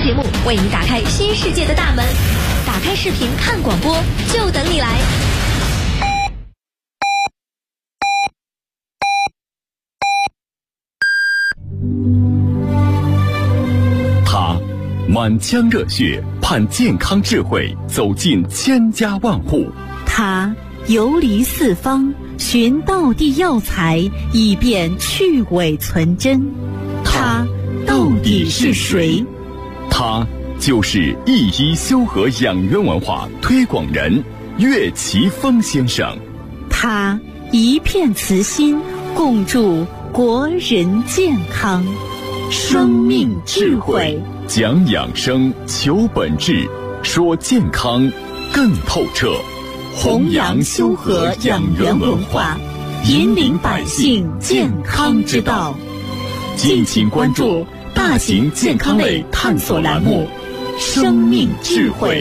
节目为你打开新世界的大门。打开视频看广播，就等你来。 他满腔热血盼健康智慧走进千家万户， 他游离四方寻道地药材，以便去伪存真。他到底是谁？ 他就是一医修和养元文化推广人岳奇峰先生。 他一片慈心，共筑国人健康。生命智慧， 讲养生，求本质，说健康更透彻。 弘扬修和养元文化，引领百姓健康之道。 敬请关注大型健康类探索栏目《生命智慧》。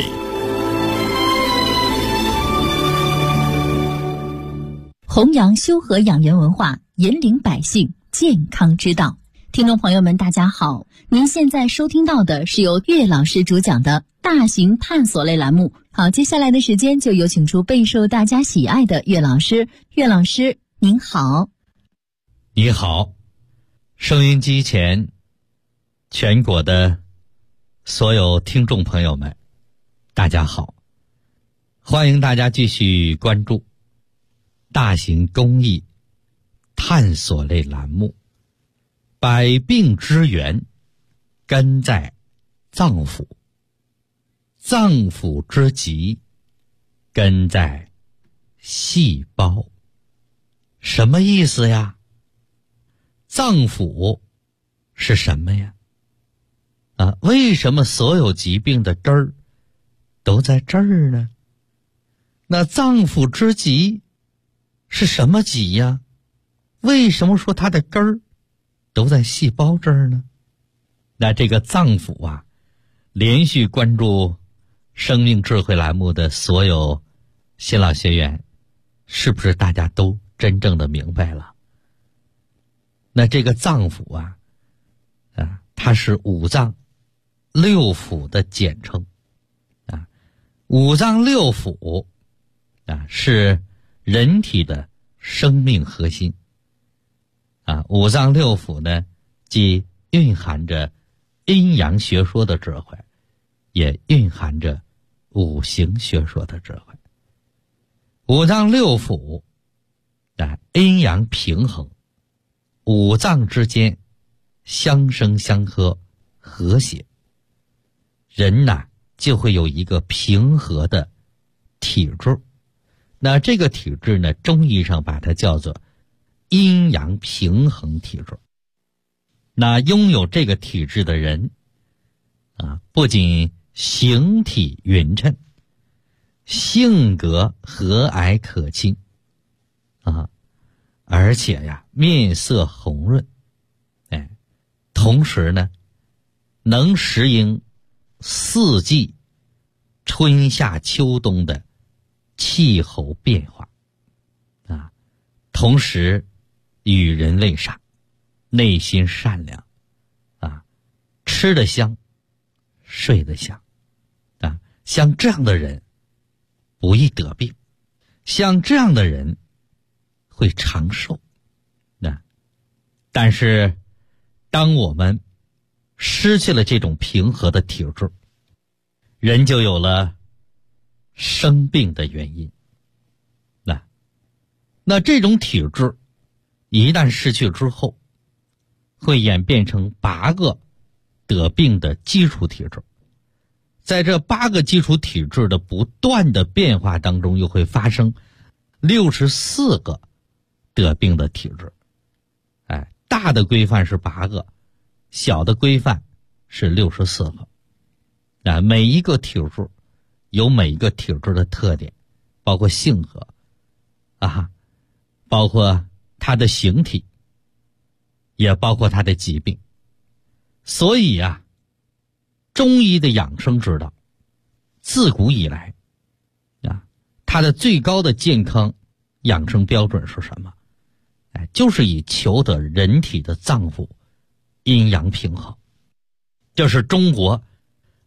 弘扬修和养元文化，引领百姓健康之道。听众朋友们，大家好，您现在收听到的是由岳老师主讲的大型探索类栏目。好，接下来的时间就有请出备受大家喜爱的岳老师。岳老师您好。 你好，收音机前全国的所有听众朋友们，大家好，欢迎大家继续关注大型公益探索类栏目百病之源根在脏腑，脏腑之疾根在细胞。什么意思呀？脏腑是什么呀？为什么所有疾病的根儿都在这儿呢？那脏腑之疾是什么疾呀？为什么说它的根儿都在细胞这儿呢？那这个脏腑啊，连续关注生命智慧栏目的所有新老学员，是不是大家都真正的明白了？那这个脏腑啊，它是五脏六腑的简称啊。五脏六腑是人体的生命核心啊。五脏六腑呢，既蕴含着阴阳学说的智慧，也蕴含着五行学说的智慧。五脏六腑阴阳平衡，五脏之间相生相克和谐，人就会有一个平和的体质。那这个体质呢，中医上把它叫做阴阳平衡体质。那拥有这个体质的人不仅形体匀称，性格和蔼可亲而且面色红润，同时呢能适应四季春夏秋冬的气候变化同时与人为善，内心善良吃得香，睡得香像这样的人不易得病，像这样的人会长寿但是当我们失去了这种平和的体质，人就有了生病的原因。那这种体质一旦失去之后，会演变成8个得病的基础体质。在这8个基础体质的不断的变化当中，又会发生64个得病的体质。大的规范是8个，小的规范是64个。每一个体质有每一个体质的特点，包括性格包括它的形体，也包括它的疾病。所以中医的养生之道自古以来它的最高的健康养生标准是什么？就是以求得人体的脏腑阴阳平衡。这是中国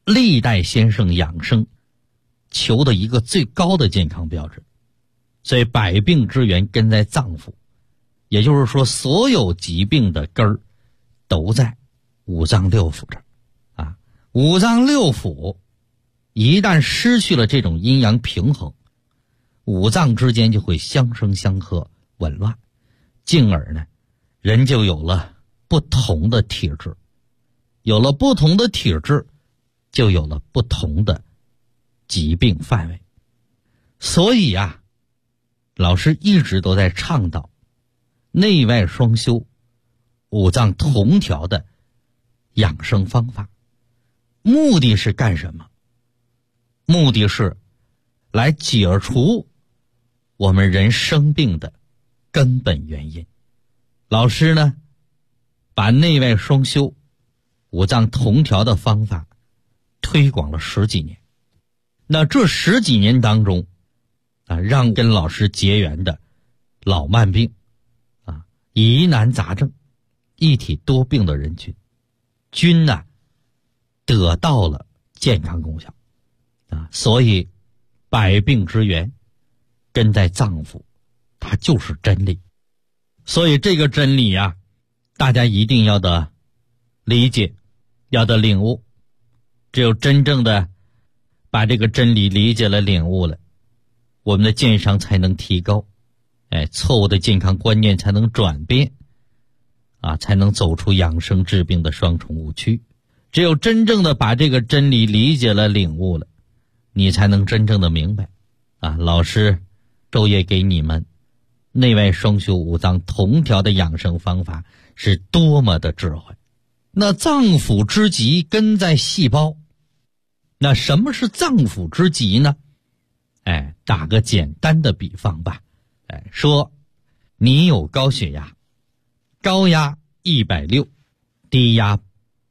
历代先生养生求的一个最高的健康标准。所以百病之源根在脏腑，也就是说所有疾病的根儿都在五脏六腑这儿啊。五脏六腑一旦失去了这种阴阳平衡，五脏之间就会相生相克，紊乱，进而呢人就有了不同的体质，有了不同的体质就有了不同的疾病范围。所以啊，老师一直都在倡导内外双修、五脏同调的养生方法。目的是干什么？目的是来解除我们人生病的根本原因。老师呢，把内外双修、五脏同调的方法推广了10几年。那这10几年当中啊，让跟老师结缘的老慢病啊、疑难杂症、一体多病的人群均呢得到了健康功效啊。所以百病之源根在脏腑，它就是真理。所以这个真理啊，大家一定要的理解，要的领悟。只有真正的把这个真理理解了、领悟了，我们的健商才能提高，错误的健康观念才能转变啊，才能走出养生治病的双重误区。只有真正的把这个真理理解了、领悟了，你才能真正的明白啊，老师昼夜给你们内外双修、五脏同调的养生方法是多么的智慧。那脏腑之疾根在细胞，那什么是脏腑之疾呢？打个简单的比方吧，说你有高血压，高压160，低压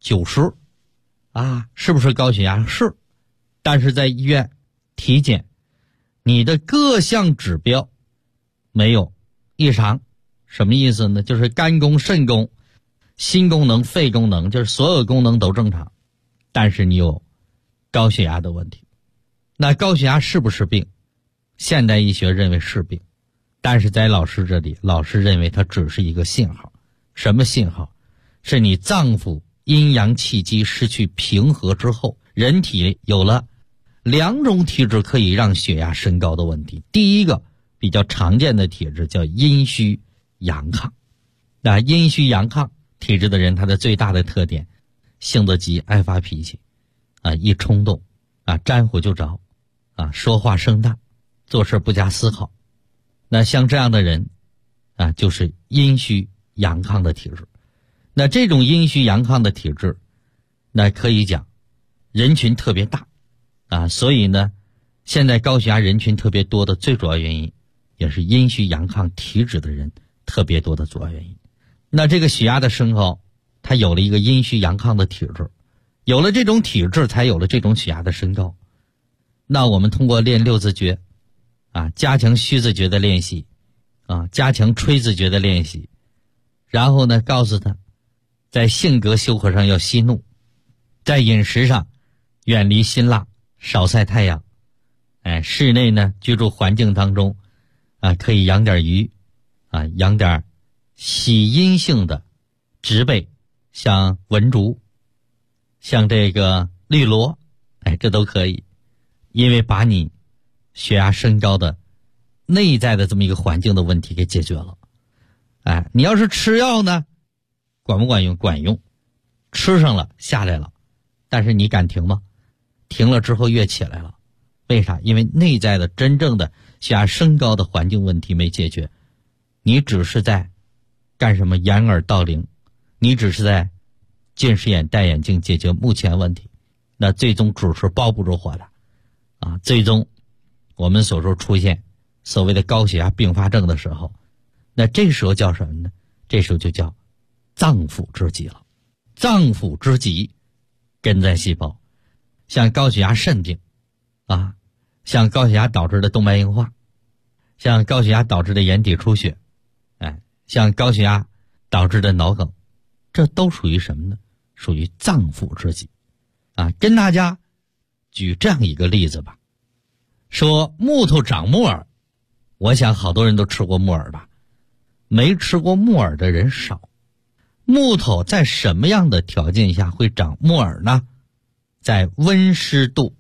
90啊，是不是高血压？是。但是在医院体检，你的各项指标没有异常。什么意思呢？就是肝功、肾功、心功能、肺功能，就是所有功能都正常，但是你有高血压的问题。那高血压是不是病？现代医学认为是病，但是在老师这里，老师认为它只是一个信号。什么信号？是你脏腑阴阳气机失去平和之后，人体有了2种体质可以让血压升高的问题。第一个比较常见的体质叫阴虚阳亢。那阴虚阳亢体质的人，他的最大的特点，性子急，爱发脾气啊，一冲动啊，沾火就着啊，说话声大，做事不加思考。那像这样的人啊，就是阴虚阳亢的体质。那这种阴虚阳亢的体质，那可以讲人群特别大啊，所以呢，现在高血压人群特别多的最主要原因，也是阴虚阳亢体质的人特别多的主要原因。那这个血压的升高，它有了一个阴虚阳亢的体质，有了这种体质，才有了这种血压的升高。那我们通过练6字诀啊，加强虚字诀的练习啊，加强吹字诀的练习，然后呢，告诉他在性格修和上要息怒，在饮食上远离辛辣，少晒太阳，室内呢居住环境当中啊，可以养点鱼啊，养点喜阴性的植被，像文竹，像这个绿萝，这都可以。因为把你血压升高的内在的这么一个环境的问题给解决了。你要是吃药呢，管不管用？管用，吃上了下来了，但是你敢停吗？停了之后越起来了。为啥？因为内在的真正的血压升高的环境问题没解决，你只是在干什么？掩耳盗铃，你只是在近视眼戴眼镜解决目前问题，那最终纸是包不住火的啊！最终我们所说出现所谓的高血压并发症的时候，那这时候叫什么呢？这时候就叫脏腑之疾了。脏腑之疾根在细胞，像高血压肾病啊，像高血压导致的动脉硬化，像高血压导致的眼底出血，像高血压导致的脑梗，这都属于什么呢？属于脏腑之疾啊。跟大家举这样一个例子吧，说木头长木耳，我想好多人都吃过木耳吧，没吃过木耳的人少。木头在什么样的条件下会长木耳呢？在温湿度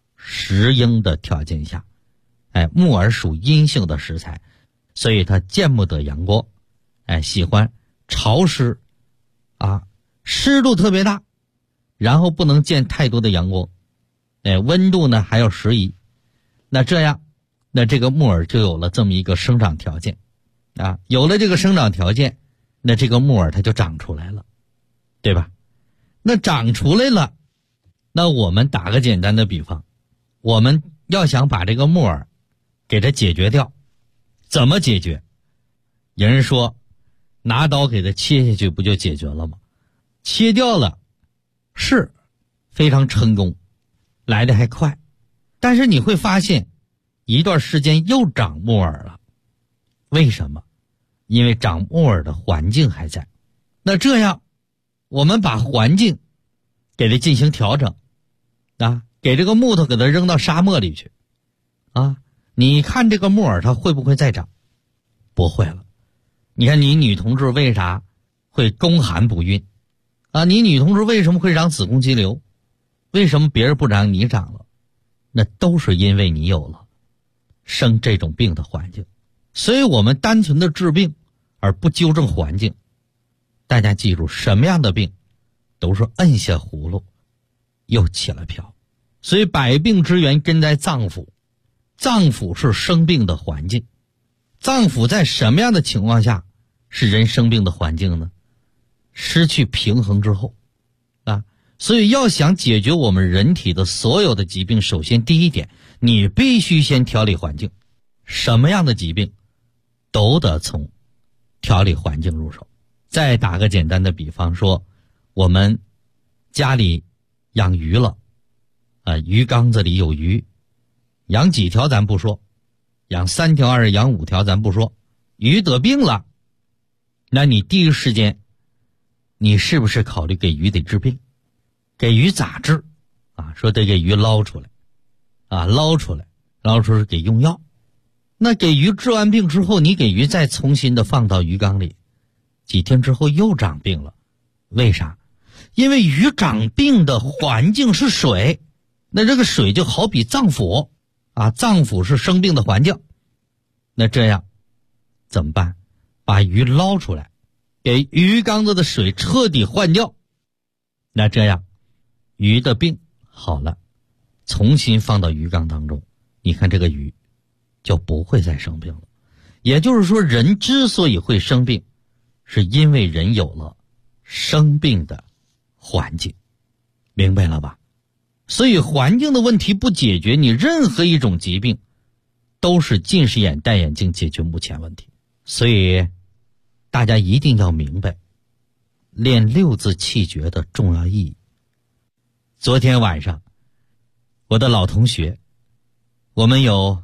10英的条件下。木耳属阴性的食材，所以它见不得阳光，喜欢潮湿湿度特别大，然后不能见太多的阳光，温度呢还要适宜。那这样，那这个木耳就有了这么一个生长条件有了这个生长条件，那这个木耳它就长出来了，对吧？那长出来了，那我们打个简单的比方，我们要想把这个木耳给它解决掉，怎么解决？有人说拿刀给它切下去不就解决了吗？切掉了是非常成功，来得还快，但是你会发现一段时间又长木耳了。为什么？因为长木耳的环境还在。那这样我们把环境给它进行调整给这个木头给它扔到沙漠里去你看这个木耳它会不会再长？不会了。你看你女同志为啥会宫寒不孕你女同志为什么会长子宫肌瘤？为什么别人不长你长了？那都是因为你有了生这种病的环境。所以我们单纯的治病而不纠正环境，大家记住，什么样的病都是摁下葫芦又起了瓢。所以百病之源根在脏腑，脏腑是生病的环境。脏腑在什么样的情况下是人生病的环境呢？失去平衡之后所以要想解决我们人体的所有的疾病，首先第一点，你必须先调理环境。什么样的疾病都得从调理环境入手。再打个简单的比方说，我们家里养鱼了鱼缸子里有鱼，养几条咱不说，养3条还是养5条咱不说，鱼得病了，那你第一时间你是不是考虑给鱼得治病？给鱼咋治说得给鱼捞出来捞出来给用药。那给鱼治完病之后，你给鱼再重新的放到鱼缸里，几天之后又长病了。为啥？因为鱼长病的环境是水，那这个水就好比脏腑脏腑是生病的环境。那这样怎么办？把鱼捞出来，给鱼缸子的水彻底换掉。那这样鱼的病好了，重新放到鱼缸当中，你看这个鱼就不会再生病了。也就是说，人之所以会生病，是因为人有了生病的环境。明白了吧？所以环境的问题不解决，你任何一种疾病都是近视眼戴眼镜解决目前问题。所以大家一定要明白练6字气诀的重要意义。昨天晚上我的老同学，我们有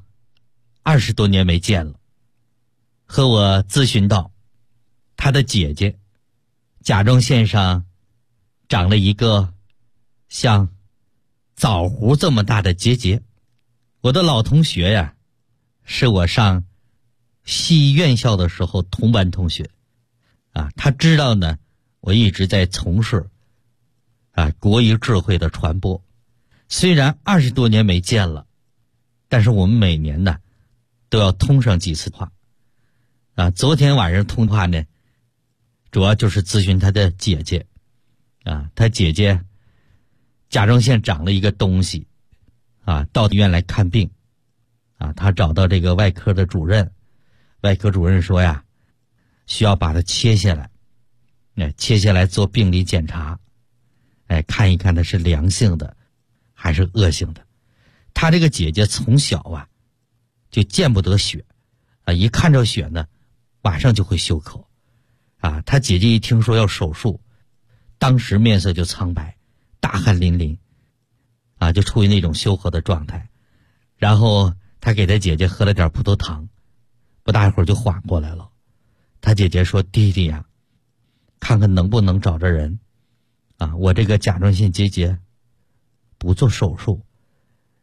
20多年没见了，和我咨询到他的姐姐甲状腺上长了一个像枣核这么大的结节。我的老同学呀，是我上西医院校的时候同班同学他知道呢我一直在从事国医智慧的传播。虽然20多年没见了，但是我们每年呢都要通上几次话昨天晚上通话呢，主要就是咨询他的姐姐他姐姐甲状腺长了一个东西到医院来看病他找到这个外科的主任，外科主任说呀，需要把它切下来，切下来做病理检查，看一看它是良性的还是恶性的。他这个姐姐从小就见不得血一看着血呢马上就会休克他姐姐一听说要手术，当时面色就苍白，大汗淋漓就处于那种休克的状态。然后他给他姐姐喝了点葡萄糖，不大一会儿就缓过来了。他姐姐说，弟弟呀，看看能不能找着人我这个甲状腺结节不做手术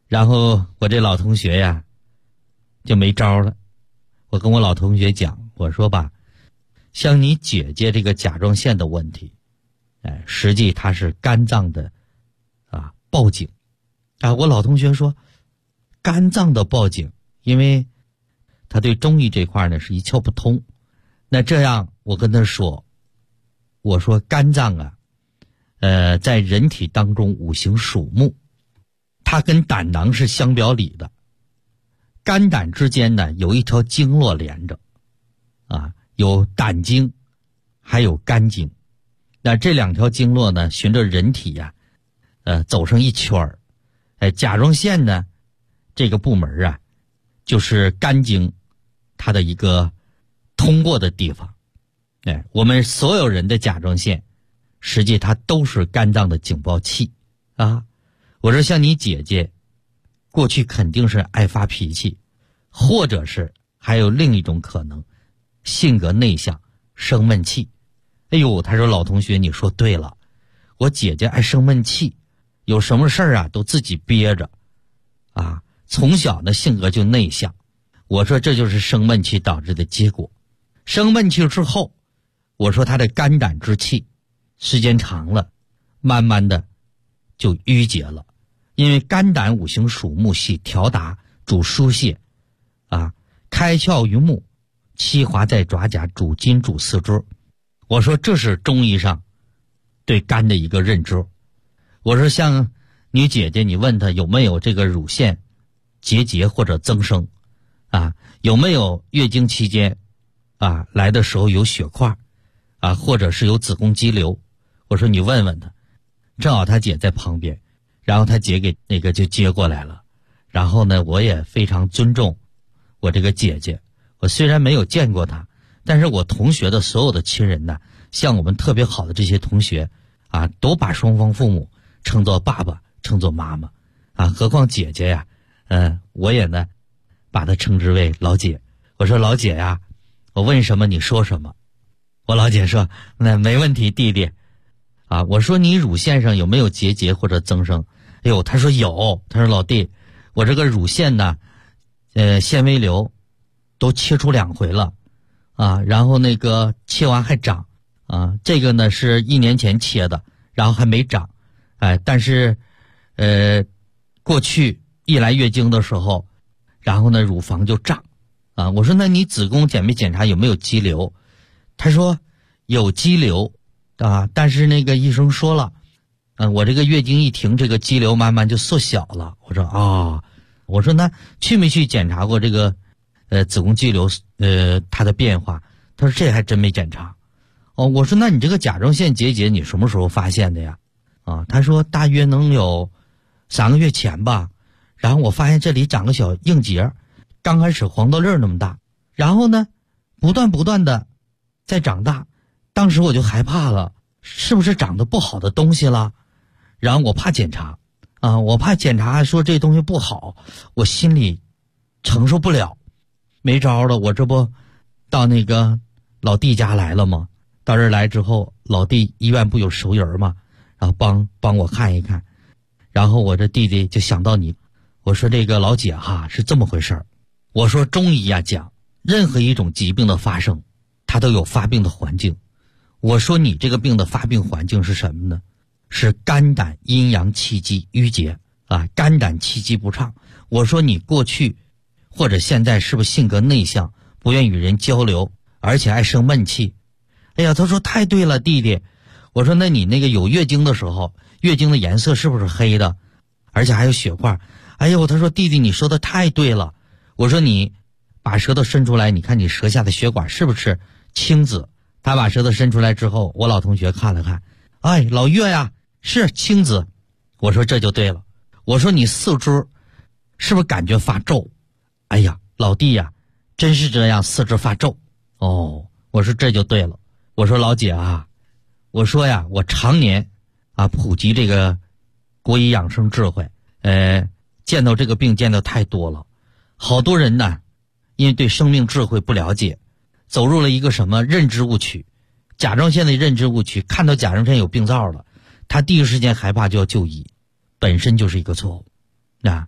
然后我这老同学呀就没招了。我跟我老同学讲，我说吧，像你姐姐这个甲状腺的问题，实际它是肝脏的报警我老同学说肝脏的报警，因为他对中医这块呢是一窍不通。那这样我跟他说，我说肝脏在人体当中五行属木，它跟胆囊是相表里的，肝胆之间呢有一条经络连着有胆经还有肝经。那这两条经络呢循着人体走上一圈儿。甲状腺呢这个部门就是肝经它的一个通过的地方。我们所有人的甲状腺实际它都是肝脏的警报器我说像你姐姐过去肯定是爱发脾气，或者是还有另一种可能，性格内向，生闷气。他说老同学你说对了，我姐姐爱生闷气，有什么事儿都自己憋着从小呢性格就内向。我说这就是生闷气导致的结果。生闷气之后，我说他的肝胆之气时间长了慢慢的就淤结了。因为肝胆五行属木系调达，主疏泄开窍于目，七华在爪甲，主筋主四肢。我说这是中医上对肝的一个认知。我说像你姐姐，你问她有没有这个乳腺结节或者增生有没有月经期间来的时候有血块或者是有子宫肌瘤。我说你问问她。正好她姐在旁边，然后她姐给那个就接过来了。然后呢我也非常尊重我这个姐姐，我虽然没有见过她，但是我同学的所有的亲人呢，像我们特别好的这些同学都把双方父母称作爸爸，称作妈妈何况姐姐我也呢把她称之为老姐。我说老姐我问什么你说什么。我老姐说那没问题弟弟我说你乳腺上有没有结节或者增生。她说有。她说老弟，我这个乳腺呢纤维瘤都切出2回了然后那个切完还长这个呢是1年前切的，然后还没长但是过去一来月经的时候，然后呢乳房就胀我说那你子宫检没检查有没有肌瘤。他说有肌瘤但是那个医生说了我这个月经一停，这个肌瘤慢慢就缩小了。我说我说那去没去检查过这个子宫肌瘤它的变化。他说这还真没检查。我说那你这个甲状腺结节你什么时候发现的呀？他说大约能有3个月前吧。然后我发现这里长个小硬结，刚开始黄豆粒那么大，然后呢不断的在长大。当时我就害怕了，是不是长得不好的东西了？然后我怕检查我怕检查说这东西不好，我心里承受不了。没招了，我这不到那个老弟家来了吗？到这儿来之后，老弟医院不有熟人吗？然后帮我看一看。然后我这弟弟就想到你。我说这个老姐是这么回事儿。我说中医讲任何一种疾病的发生它都有发病的环境。我说你这个病的发病环境是什么呢？是肝胆阴阳气机淤结肝胆气机不畅。我说你过去或者现在是不是性格内向，不愿与人交流，而且爱生闷气？他说太对了弟弟。我说那你那个有月经的时候，月经的颜色是不是黑的，而且还有血块？他说弟弟你说的太对了。我说你把舌头伸出来，你看你舌下的血管是不是青紫？他把舌头伸出来之后，我老同学看了看，老岳是青紫。我说这就对了。我说你四肢是不是感觉发皱？老弟真是这样，四肢发皱。我说这就对了。我说老姐我说我常年普及这个国医养生智慧，见到这个病见到太多了。好多人呢因为对生命智慧不了解，走入了一个什么认知误区，甲状腺的认知误区，看到甲状腺有病灶了，他第一时间害怕就要就医，本身就是一个错误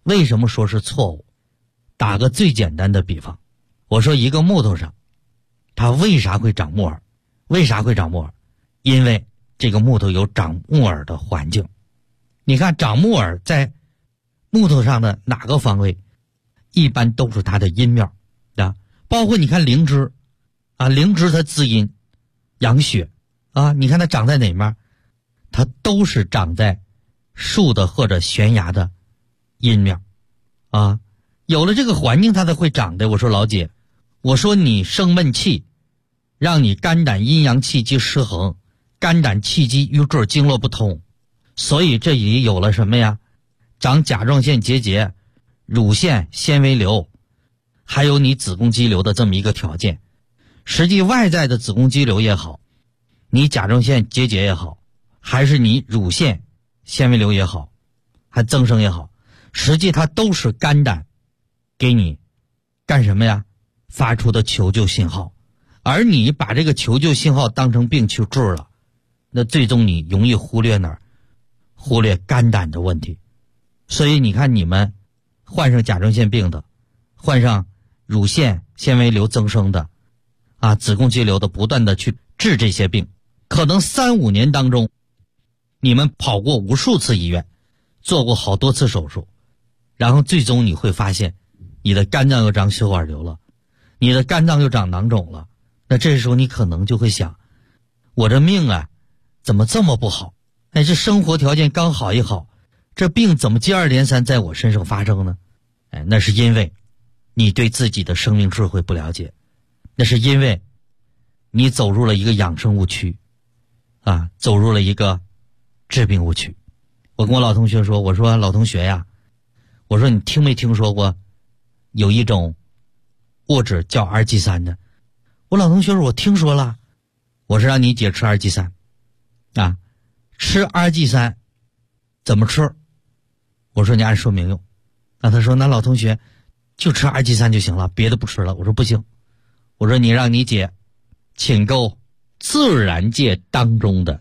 为什么说是错误？打个最简单的比方，我说一个木头上，它为啥会长木耳？为啥会长木耳？因为这个木头有长木耳的环境。你看长木耳在木头上的哪个方位？一般都是它的阴面啊，包括你看灵芝啊，灵芝它滋阴养血啊，你看它长在哪面？它都是长在树的或者悬崖的阴面啊。有了这个环境它才会长的。我说老姐，我说你生闷气，让你肝胆阴阳气机失衡，肝胆气机瘀滞，经络不通，所以这里有了什么呀？长甲状腺结节、乳腺纤维瘤，还有你子宫肌瘤的这么一个条件。实际外在的子宫肌瘤也好，你甲状腺结节也好，还是你乳腺纤维瘤也好，还增生也好，实际它都是肝胆给你干什么呀？发出的求救信号。而你把这个求救信号当成病去治了，那最终你容易忽略哪儿？忽略肝胆的问题。所以你看，你们患上甲状腺病的，患上乳腺纤维瘤增生的啊，子宫肌瘤的，不断的去治这些病，可能3-5年当中你们跑过无数次医院，做过好多次手术，然后最终你会发现你的肝脏又长血管瘤了，你的肝脏又长囊肿了。那这时候你可能就会想，我这命啊怎么这么不好？哎，这生活条件刚好一好，这病怎么接二连三在我身上发生呢？哎，那是因为你对自己的生命智慧不了解，那是因为你走入了一个养生误区啊，走入了一个治病误区。我跟我老同学说，我说老同学呀，我说你听没听说过有一种物质叫2G3的？我老同学说我听说了。我说让你姐吃2G3啊，吃2G3怎么吃？我说你按说明用。那他说那老同学就吃2G3就行了，别的不吃了。我说不行，我说你让你姐请购自然界当中的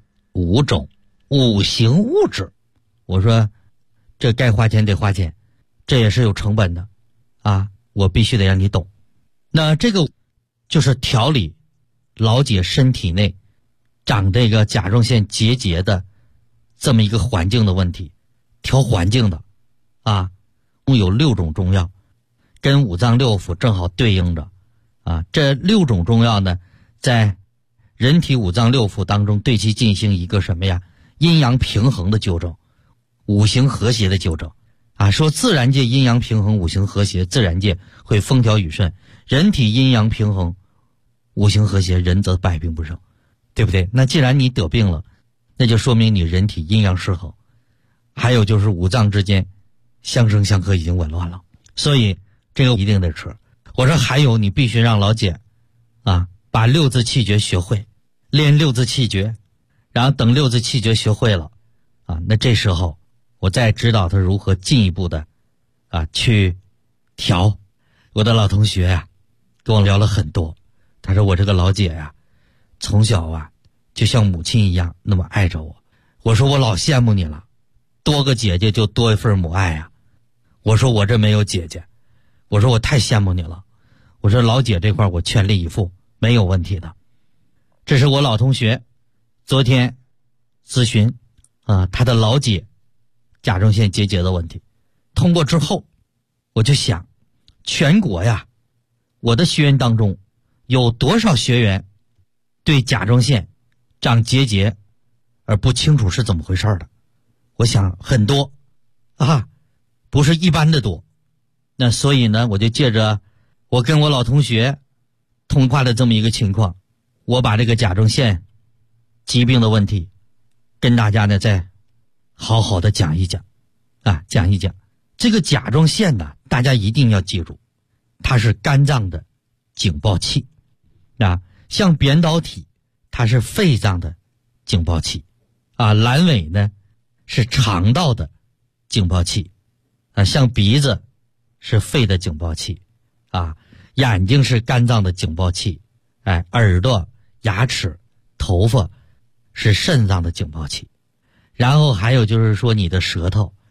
5种五行物质。我说这该花钱得花钱，这也是有成本的啊，我必须得让你懂。那这个就是调理老姐身体内长这个甲状腺结节的这么一个环境的问题，调环境的啊，有6种中药跟五脏六腑正好对应着啊。这6种中药呢，在人体五脏六腑当中对其进行一个什么呀？阴阳平衡的纠正，五行和谐的纠正啊。说自然界阴阳平衡，五行和谐，自然界会风调雨顺；人体阴阳平衡，五行和谐，人则百病不生，对不对？那既然你得病了，那就说明你人体阴阳失衡，还有就是五脏之间相生相克已经紊乱了，所以这个一定得吃。我说还有，你必须让老姐啊把6字气诀学会，练6字气诀，然后等6字气诀学会了啊，那这时候我再指导他如何进一步的啊去调。我的老同学呀跟我聊了很多，他说我这个老姐呀从小啊就像母亲一样那么爱着我。我说我老羡慕你了，多个姐姐就多一份母爱啊。我说我这没有姐姐，我说我太羡慕你了。我说老姐这块我全力以赴，没有问题的。这是我老同学昨天咨询啊，他的老姐甲状腺结节的问题通过之后，我就想全国呀我的学员当中有多少学员对甲状腺长结节而不清楚是怎么回事的？我想很多啊，不是一般的多。那所以呢，我就借着我跟我老同学通话的这么一个情况，我把这个甲状腺疾病的问题跟大家呢再好好的讲一讲啊，讲一讲。这个甲状腺呢，大家一定要记住，它是肝脏的警报器啊，像扁桃体它是肺脏的警报器啊，阑尾呢是肠道的警报器啊，像鼻子是肺的警报器啊，眼睛是肝脏的警报器，哎，耳朵、牙齿、头发是肾脏的警报器，然后还有就是说你的舌头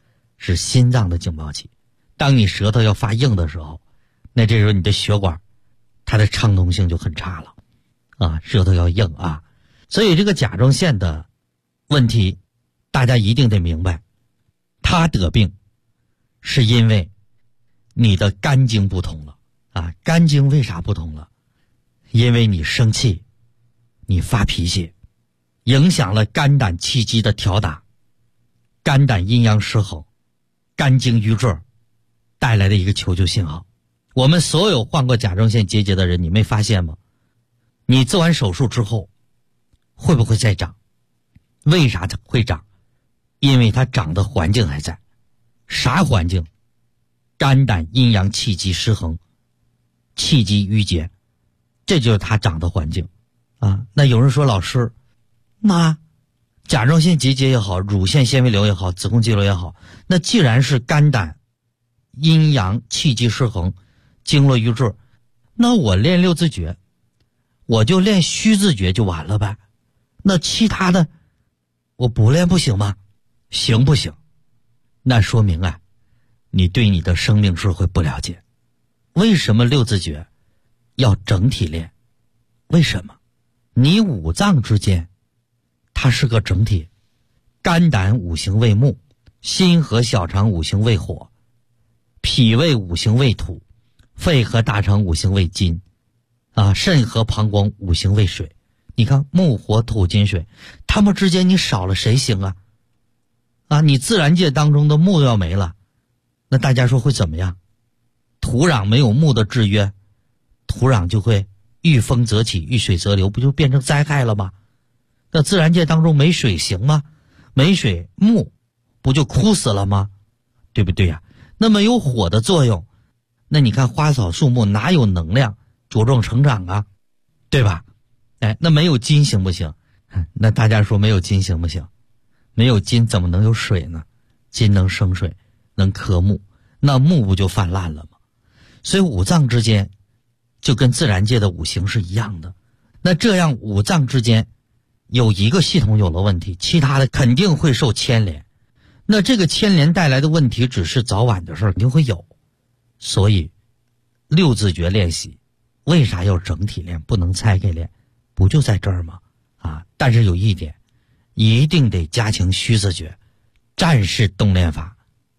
是心脏的警报器。当你舌头要发硬的时候，那这时候你的血管它的畅通性就很差了啊，舌头要硬啊。所以这个甲状腺的问题大家一定得明白，他得病是因为你的肝经不通了啊。肝经为啥不通了？因为你生气，你发脾气，影响了肝胆气机的调达，肝胆阴阳失衡，肝经瘀滞带来的一个求救信号。我们所有患过甲状腺结节的人，你没发现吗？你做完手术之后会不会再长？为啥它会长？因为它长的环境还在。啥环境？肝胆阴阳气机失衡，气机郁结，这就是它长的环境啊。那有人说，老师，那甲状腺结节也好，乳腺纤维瘤也好，子宫肌瘤也好，那既然是肝胆阴阳气机失衡，经络瘀滞，那我练六字诀，我就练虚字诀就完了呗？那其他的我不练不行吗？行不行？那说明啊，你对你的生命智慧不了解。为什么六字诀要整体练？为什么？你五脏之间它是个整体，肝胆五行为木，心和小肠五行为火，脾胃五行为土，肺和大肠五行为金啊，肾和膀胱五行为水。你看木火土金水，它们之间你少了谁行啊？啊，你自然界当中的木要没了，那大家说会怎么样？土壤没有木的制约，土壤就会遇风则起，遇水则流，不就变成灾害了吗？那自然界当中没水行吗？没水木不就枯死了吗？对不对呀？那没有火的作用，那你看花草树木哪有能量茁壮成长啊？对吧？哎，那没有金行不行？那大家说没有金行不行？没有金怎么能有水呢？金能生水，能克木，那木不就泛滥了吗？所以五脏之间就跟自然界的五行是一样的。那这样五脏之间有一个系统有了问题，其他的肯定会受牵连。那这个牵连带来的问题只是早晚的事，肯定会有。所以六字诀练习为啥要整体练，不能拆开练？不就在这儿吗？啊！但是有一点，一定得加强虚字诀，战士动练法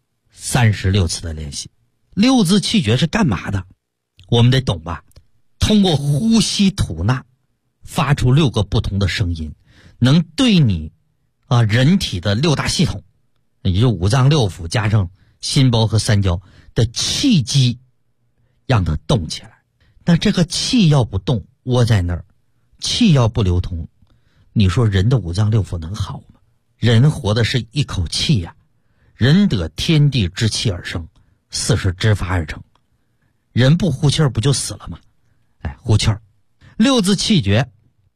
36次的练习。六字气诀是干嘛的？我们得懂吧？通过呼吸吐纳发出6个不同的声音，能对你人体的6大系统，也就五脏六腑加上心包和三焦的气机让它动起来。那这个气要不动，窝在那儿，气要不流通，你说人的五脏六腑能好吗？人活的是一口气呀，人得天地之气而生，4是之发而成。人不呼气儿不就死了吗？哎，呼气儿。六字气诀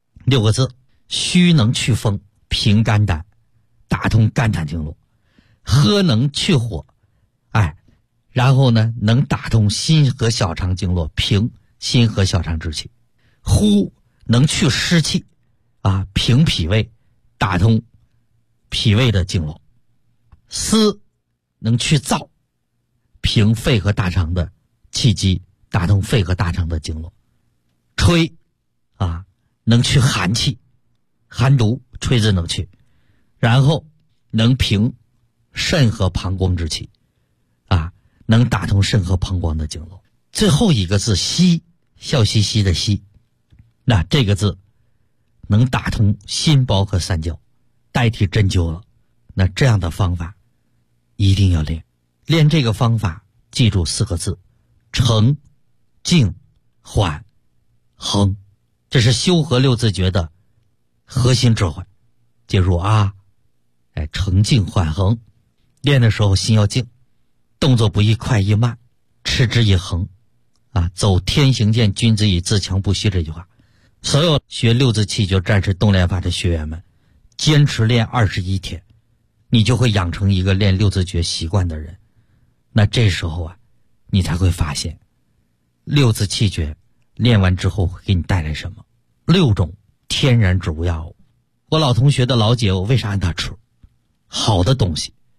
6个字：虚能去风，平肝胆，打通肝胆经络；喝能去火，然后呢能打通心和小肠经络，平心和小肠之气；呼能去湿气，平脾胃，打通脾胃的经络；思能去燥，平肺和大肠的气机，打通肺和大肠的经络；吹能去寒气，寒毒，吹字能去，然后能平肾和膀胱之气，能打通肾和膀胱的经络。最后一个字息，笑嘻嘻的息，那这个字能打通心包和三焦，代替针灸了。那这样的方法一定要练。练这个方法记住4个字：沉、静、缓、恒。这是修和六字诀的核心智慧，记住啊！沉、静、缓、恒。练的时候心要静，动作不宜快宜慢，持之以恒。走天行健，君子以自强不息这句话。所有学六字气诀战士动练法的学员们，坚持练21天，你就会养成一个练六字诀习惯的人。那这时候你才会发现六字气诀练完之后会给你带来什么？6种天然植物药物。我老同学的老姐，我为啥让他吃好的东西？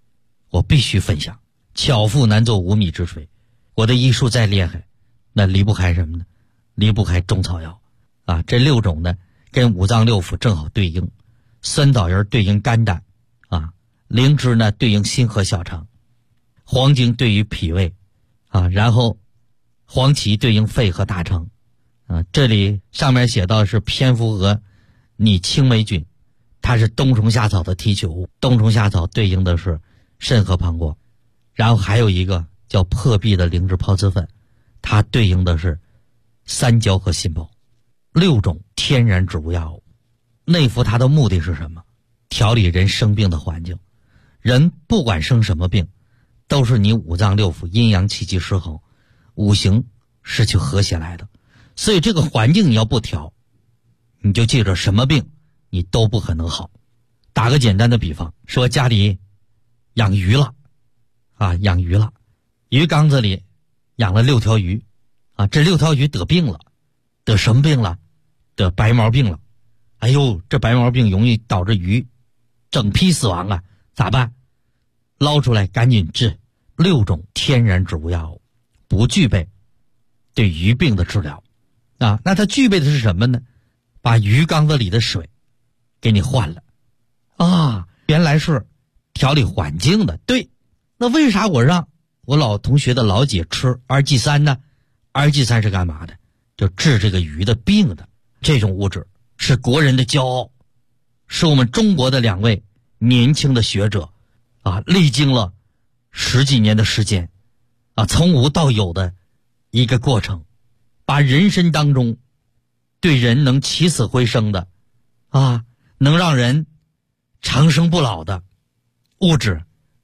我必须分享。巧妇难做无米之炊，我的医术再厉害，那离不开什么呢？离不开中草药啊。这6种呢跟五脏六腑正好对应，酸枣仁对应肝胆啊，灵芝呢对应心和小肠，黄精对于脾胃啊，然后黄芪对应肺和大肠啊。这里上面写到是蝙蝠蛾拟青霉菌，它是冬虫夏草的提取物，冬虫夏草对应的是肾和膀胱。然后还有一个叫破壁的灵芝孢子粉，它对应的是三焦和心包。6种天然植物药物，内服它的目的是什么？调理人生病的环境。人不管生什么病，都是你五脏六腑阴阳气机失衡，五行失去和谐来的。所以这个环境你要不调，你就记着什么病你都不可能好。打个简单的比方，说家里养鱼了啊，养鱼了，鱼缸子里养了6条鱼啊，这6条鱼得病了，得什么病了？得白毛病了。哎呦，这白毛病容易导致鱼整批死亡啊，咋办？捞出来赶紧治。6种天然植物药物不具备对鱼病的治疗啊，那它具备的是什么呢？把鱼缸子里的水给你换了啊，原来是调理环境的。对，那为啥我让我老同学的老姐吃2G3呢？2G3是干嘛的？就治这个鱼的病的。这种物质是国人的骄傲，是我们中国的2位年轻的学者啊，历经了10几年的时间啊，从无到有的一个过程，把人参当中对人能起死回生的啊，能让人长生不老的物质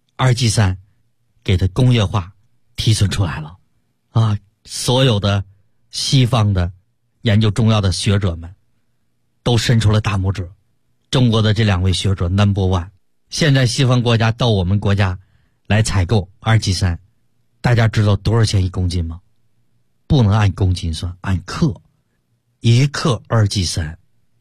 2G3给它工业化提纯出来了啊！所有的西方的研究中药的学者们都伸出了大拇指，中国的这2位学者 No.1。 现在西方国家到我们国家来采购2G3，大家知道多少钱1公斤吗？不能按公斤算，按克。1克2G3，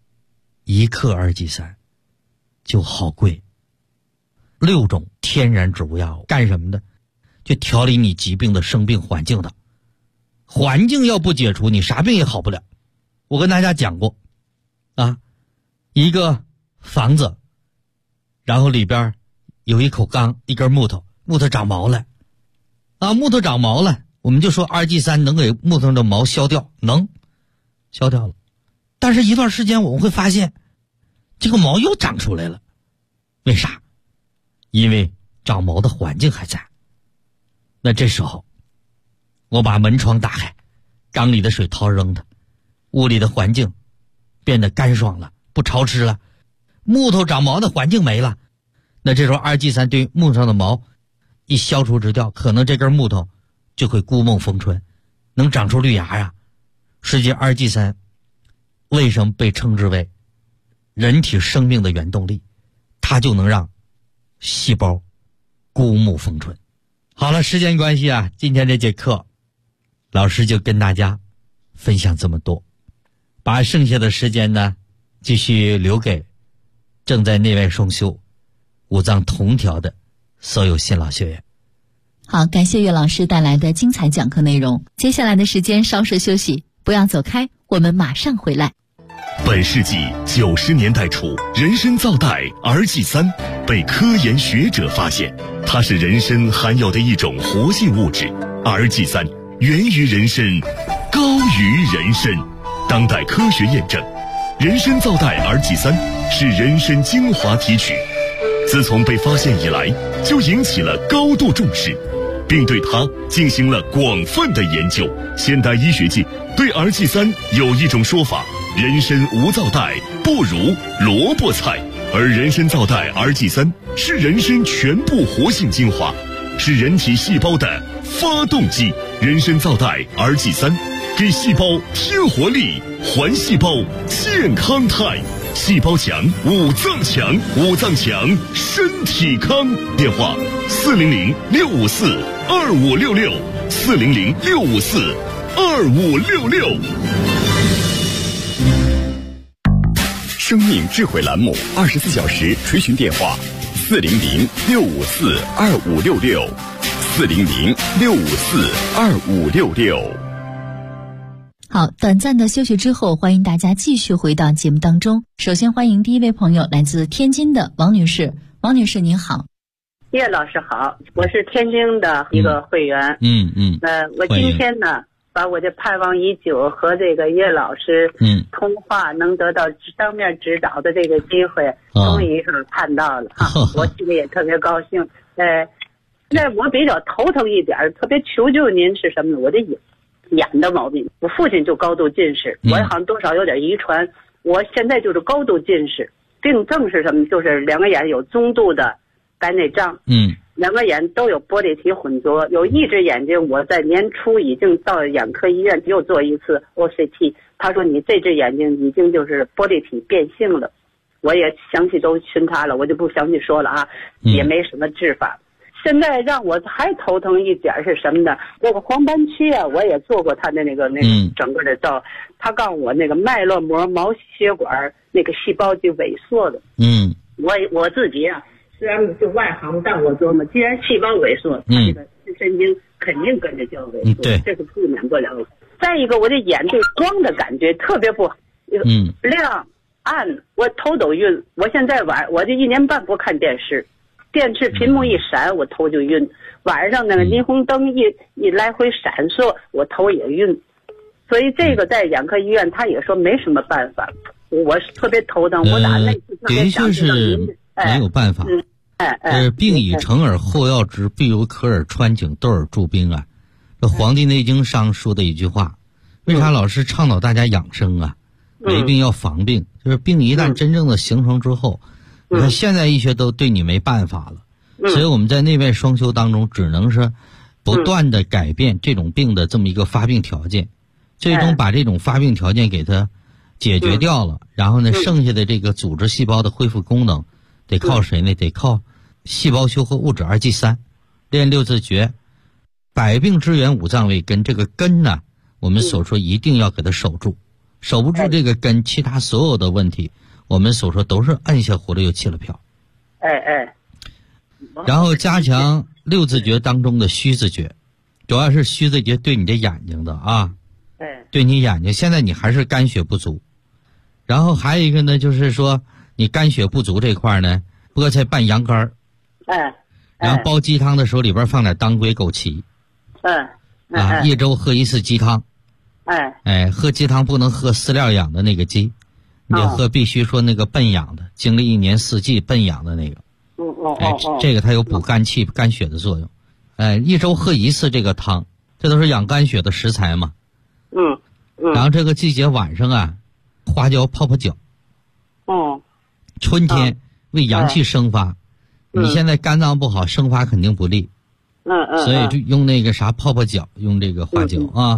1克2G3就好贵。6种天然植物药物干什么的？就调理你疾病的生病环境的。环境要不解除，你啥病也好不了。我跟大家讲过啊，一个房子，然后里边有一口缸，一根木头，木头长毛了啊，木头长毛了，我们就说2G3能给木头的毛消掉，能消掉了。但是一段时间我们会发现这个毛又长出来了，为啥？因为长毛的环境还在。那这时候我把门窗打开，缸里的水掏扔它，屋里的环境变得干爽了，不潮湿了，木头长毛的环境没了。那这时候2G3对木头上的毛一消除直掉，可能这根木头就会孤梦逢春，能长出绿芽呀。实际2G3为什么被称之为人体生命的原动力？它就能让细胞孤木逢春。好了，时间关系啊，今天这节课老师就跟大家分享这么多，把剩下的时间呢继续留给正在内外双修五脏同调的所有新老学员。 好，感谢岳老师带来的精彩讲课内容。接下来的时间稍事休息，不要走开，我们马上回来。 本世纪90年代初，人参皂苷 2G3 被科研学者发现，它是人参含有的一种活性物质。2G3 源于人参，高于人参。当代科学验证，人参皂苷 2G3 是人参精华提取，自从被发现以来，就引起了高度重视，并对它进行了广泛的研究。现代医学界对 2G3 有一种说法，人参无皂苷不如萝卜菜，而人参皂苷 2G3 是人参全部活性精华，是人体细胞的发动机。人参皂苷 2G3 给细胞添活力，还细胞健康态。细胞强，五脏强，五脏强，身体康。电话400-654-2566，400-654-2566。生命智慧栏目24小时垂询电话 ，400-654-2566，400-654-2566。 好，短暂的休息之后，欢迎大家继续回到节目当中。首先欢迎第一位朋友，来自天津的王女士。王女士您好。 叶老师好，我是天津的一个会员。我今天呢，把我的盼望已久和这个叶老师通话能得到当面指导的这个机会，终于是看到了哈，我心里也特别高兴。现在我比较头疼一点，特别求救您是什么呢？我的眼的毛病，我父亲就高度近视，我好像多少有点遗传，我现在就是高度近视，病症是什么？就是两个眼有中度的白内障，两个眼都有玻璃体混浊，有一只眼睛我在年初已经到眼科医院又做一次 OCT， 他说你这只眼睛已经就是玻璃体变性了，我也详细都询他了，我就不详细说了啊，也没什么治法。现在让我还头疼一点是什么呢？这个黄斑区啊，我也做过他的那个整个的照，他告诉我那个脉络膜毛血管那个细胞就萎缩了。我自己啊，虽然就外行，但我琢磨，既然细胞萎缩，它这个神经肯定跟着就要萎缩，这是避免不了的。再一个，我这眼对光的感觉特别不好，亮暗，我头都晕。我现在我这1年半不看电视。电视屏幕一闪，我头就晕。晚上那个霓虹灯一来回闪烁，我头也晕。所以这个在眼科医院，他也说没什么办法。我是特别头疼，我打那次特别想知道您。 没有办法。病已成耳后要直，必有可耳穿井，窦耳助兵啊。这《黄帝内经》上说的一句话，为啥老是倡导大家养生啊？没病要防病，就是病一旦真正的形成之后。你看现在医学都对你没办法了，所以我们在内外双修当中只能是不断的改变这种病的这么一个发病条件，最终把这种发病条件给它解决掉了，然后呢剩下的这个组织细胞的恢复功能得靠谁呢？得靠细胞修合物质2G3，练6字诀，百病之源五脏为根，这个根呢我们所说一定要给它守住，守不住这个根，其他所有的问题我们所说都是按下葫芦又起了瓢。然后加强6字诀当中的虚字诀，主要是虚字诀对你的眼睛的啊，对你眼睛，现在你还是肝血不足。然后还有一个呢，就是说你肝血不足这块呢，菠菜拌羊肝，然后煲鸡汤的时候里边放点当归枸杞，一周喝1次鸡汤，喝鸡汤不能喝饲料养的那个鸡。你喝必须说那个笨养的，经历1年4季笨养的那个，这个它有补肝气、肝血的作用。1周喝1次这个汤，这都是养肝血的食材嘛。然后这个季节晚上啊，花椒泡泡脚。春天为阳气生发，你现在肝脏不好，生发肯定不利。所以就用那个啥泡泡脚，用这个花椒啊。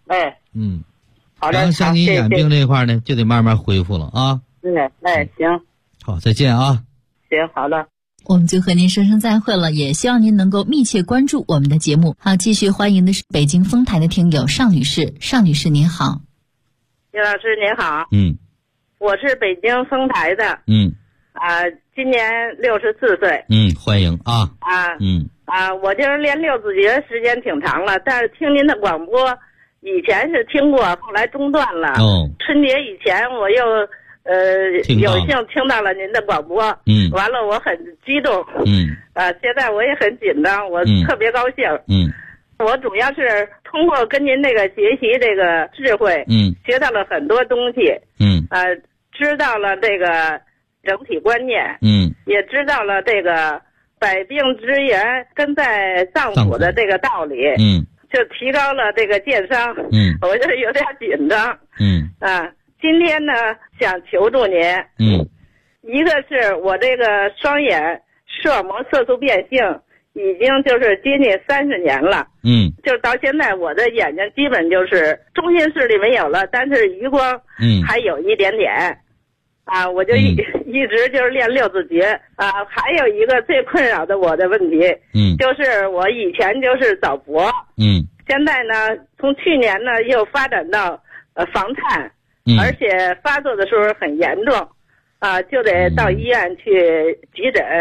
然后像你眼病这块呢，就得慢慢恢复了啊。 行， 好，再见啊。 行，好了。 我们就和您说声再会了，也希望您能够密切关注我们的节目。好，继续欢迎的是北京丰台的听友邵女士。邵女士您好。 叶老师您好。我是北京丰台的。今年64岁。 欢迎啊。 我就是练6字诀时间挺长了，但是听您的广播以前是听过，后来中断了。春节以前我又有幸听到了您的广播，完了我很激动，现在我也很紧张，我特别高兴。我主要是通过跟您这个学习这个智慧，学到了很多东西，知道了这个整体观念，也知道了这个百病之源根在脏腑的这个道理，就提高了这个健商，我就有点紧张，今天呢想求助您，一个是我这个双眼视网膜色素变性已经就是接近30年了，就是到现在我的眼睛基本就是中心视力没有了，但是余光还有一点点，我就一直就是练6字诀，还有一个最困扰的我的问题，就是我以前就是早搏，现在呢从去年呢又发展到房颤，而且发作的时候很严重，就得到医院去急诊，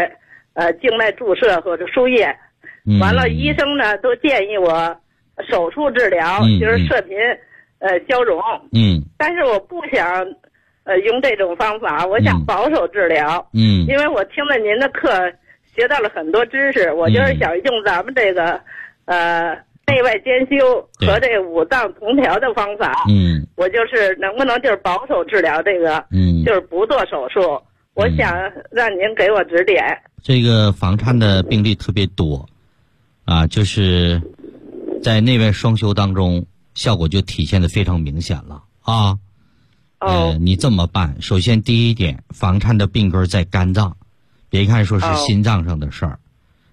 静脉注射或者输液。完了，医生呢都建议我手术治疗，就是射频消融。但是我不想用这种方法，我想保守治疗。因为我听了您的课，学到了很多知识，我就是想用咱们这个内外兼修和这个五脏同调的方法。我就是能不能就是保守治疗这个，就是不做手术。我想让您给我指点。 这个房颤的病例特别多，就是在内外双修当中，效果就体现得非常明显了啊。你这么办，首先第一点，房颤的病根在肝脏，别看说是心脏上的事儿，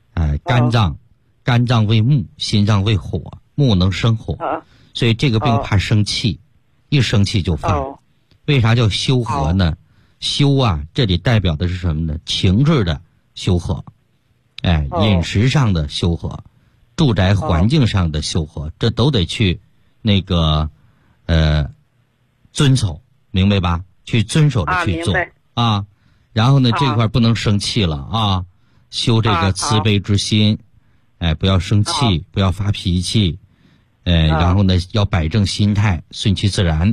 肝脏为木，心脏为火，木能生火，所以这个病怕生气，一生气就犯。为啥叫修和呢？修这里代表的是什么呢？情志的修和，饮食上的修和，住宅环境上的修和，这都得去那个遵守，明白吧？去遵守的去做然后呢，这块不能生气了修这个慈悲之心，不要生气，不要发脾气，然后呢，要摆正心态，顺其自然。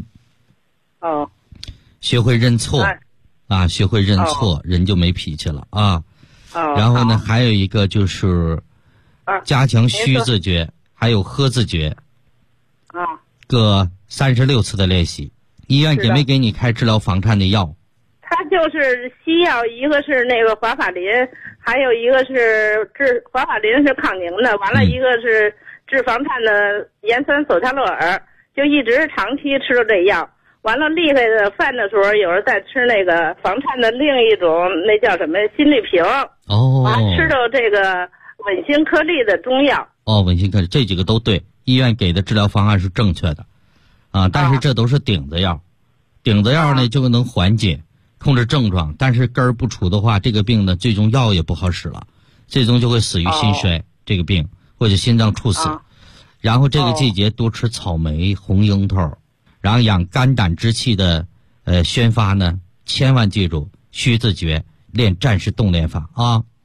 学会认错学会认错，人就没脾气了然后呢，还有一个就是加强虚自觉，还有呵自觉，各36次的练习。医院给没给你开治疗房颤的药？ 他就是西药，一个是那个华法林，还有一个是华法林是抗凝的，完了一个是治房颤的盐酸索他洛尔，就一直长期吃了这药。完了厉害的犯的时候，有人在吃那个房颤的另一种，那叫什么心律平。吃到这个稳心颗粒的中药。 稳心颗粒这几个都对，医院给的治疗方案是正确的但是这都是顶子药，顶子药呢就能缓解控制症状，但是根儿不除的话，这个病呢最终药也不好使了，最终就会死于心衰这个病，或者心脏猝死。然后这个季节多吃草莓、红樱桃，然后养肝胆之气的宣发呢，千万记住虚自觉，练战士动练法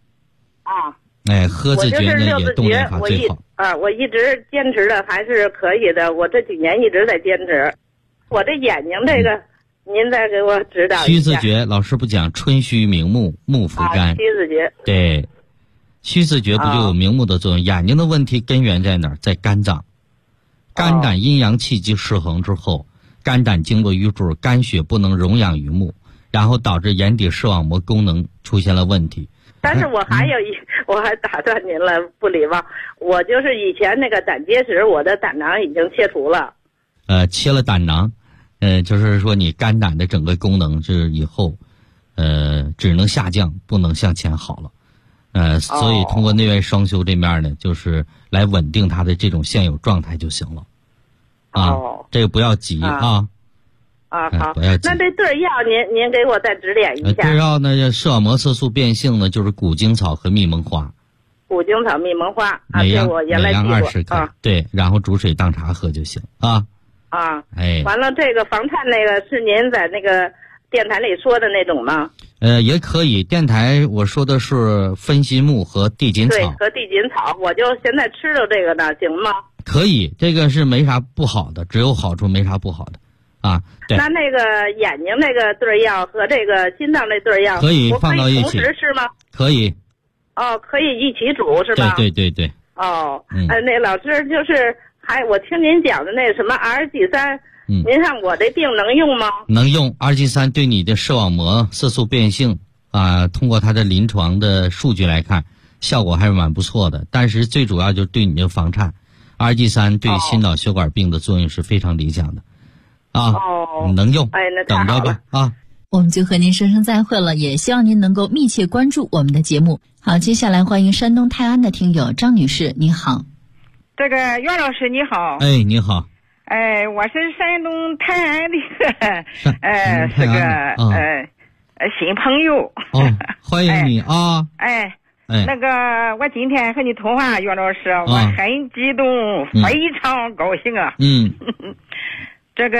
呵自觉呢也动练法最好。 我一直坚持的还是可以的，我这几年一直在坚持。我这眼睛这个，您再给我指导一下。 虚自觉，老师不讲春虚明目，目伏肝。 虚自觉。 对，虚自觉不就有明目的作用？眼睛的问题根源在哪儿？在肝脏。肝胆阴阳气机失衡之后，肝胆经络瘀滞，肝血不能荣养于目，然后导致眼底视网膜功能出现了问题。 但是我还有我还打断您了，不礼貌。我就是以前那个胆结石，我的胆囊已经切除了。 切了胆囊，就是说你肝胆的整个功能是以后，只能下降，不能向前好了。所以通过内外双修这面呢，就是来稳定它的这种现有状态就行了。这个不要急好。 那这对药您给我再指点一下。 对药呢，视网膜色素变性呢，就是古精草和蜜蒙花。 古精草、蜜蒙花每样 20 克对，然后煮水当茶喝就行完了，这个房颤那个是您在那个电台里说的那种吗？ 也可以。电台我说的是分心木和地锦草。 对，和地锦草，我就现在吃了这个呢，行吗？ 可以，这个是没啥不好的，只有好处没啥不好的对。 那个眼睛那个对药和这个心脏那对药可以放到一起， 同时吃吗？ 可以。 可以一起煮是吧？ 对。 那老师就是我听您讲的那什么 RG3，您看我这病能用吗？ 能用。RG3对你的视网膜色素变性通过它的临床的数据来看，效果还是蛮不错的。但是最主要就是对你的房颤，RG3对心脑血管病的作用是非常理想的能用。 那等着吧我们就和您说声再会了，也希望您能够密切关注我们的节目。好，接下来欢迎山东泰安的听友张女士，你好。 这个袁老师你好。 你好。 我是山东泰安的这个新朋友。 欢迎你那个我今天和你通话，袁老师，我很激动，非常高兴这个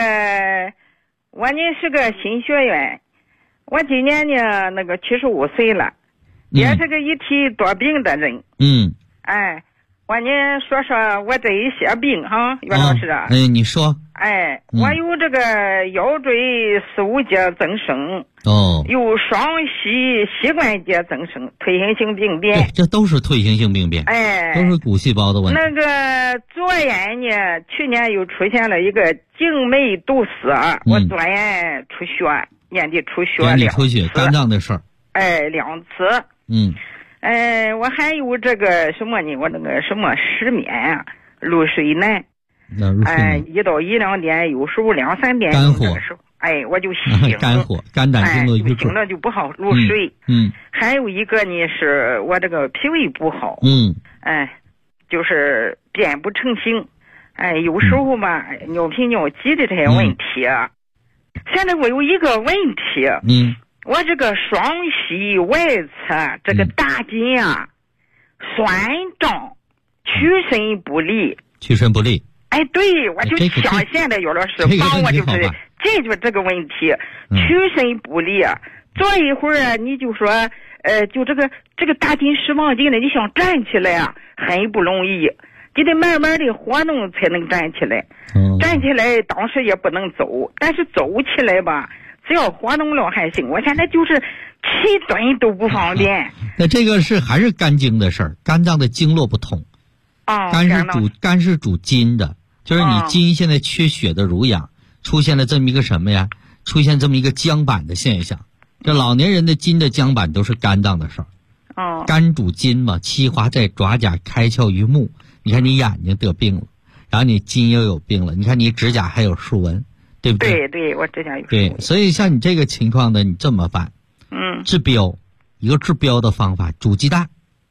我呢是个新学员，我今年呢那个75岁了， 也是个一体多病的人。哎，我您说我这一些病哈，袁老师。 你说。 我有这个腰椎四五节增生，有双膝关节增生，退行性病变。 对，这都是退行性病变。都是骨细胞的问题。 那个左眼呢，去年又出现了一个静脉堵塞，我左眼出血，眼底出血2次， 肝脏的事儿。 2次。我还有这个什么呢？我那个什么失眠啊，入睡难。1到1、2点，有时候2、3点肝火的时候，我就醒。 肝火，肝胆经络郁醒了就不好入睡。还有一个呢，是我这个脾胃不好。就是便不成形。有时候吧，尿频尿急的这些问题。现在我有一个问题。我这个双膝外侧这个大筋酸胀，屈伸不利。对，我就想现在姚老师帮我就是解决这个问题。屈伸不利，坐一会儿你就说就这个大筋释放筋呢，你想站起来很不容易，你得慢慢的活动才能站起来。站起来当时也不能走，但是走起来吧，只要活动了还行。我现在就是起蹲都不方便。 那这个还是肝经的事儿，肝脏的经络不通。肝是主筋的，就是你筋现在缺血的濡养，出现了这么一个什么呀？出现这么一个僵板的现象。这老年人的筋的僵板都是肝脏的事儿。肝主筋嘛，七华在爪甲，开窍于目。你看你眼睛得病了，然后你筋又有病了，你看你指甲还有竖纹，对不对？ 对，我指甲有。 对，所以像你这个情况的，你这么办？治标，一个治标的方法，煮鸡蛋。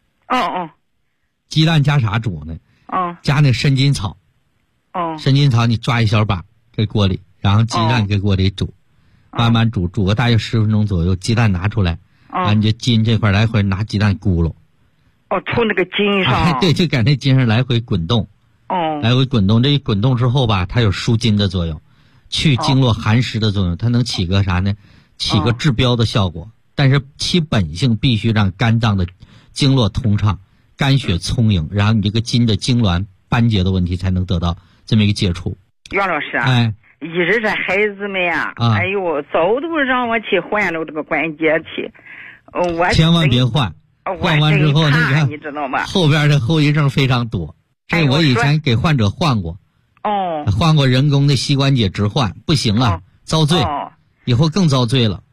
鸡蛋加啥煮呢？加那参筋草。参筋草你抓一小把给锅里，然后鸡蛋给锅里煮，慢慢煮个大约10分钟左右，鸡蛋拿出来，然后你就筋这块来回拿鸡蛋咕噜。 从那个筋上。 对，就在那筋上来回滚动。来回滚动，这一滚动之后吧，它有舒筋的作用，去经络寒湿的作用，它能起个啥呢？起个治标的效果。但是其本性必须让肝脏的经络通畅，肝血充盈，然后你这个筋的痉挛斑结的问题才能得到这么一个解除。 袁老师一直这孩子们早都让我去换了这个关节去。 千万别换，换完之后你知道吗？ 后边的后遗症非常多。这我以前给患者换过。换过人工的膝关节置换，不行了，遭罪。以后更遭罪了。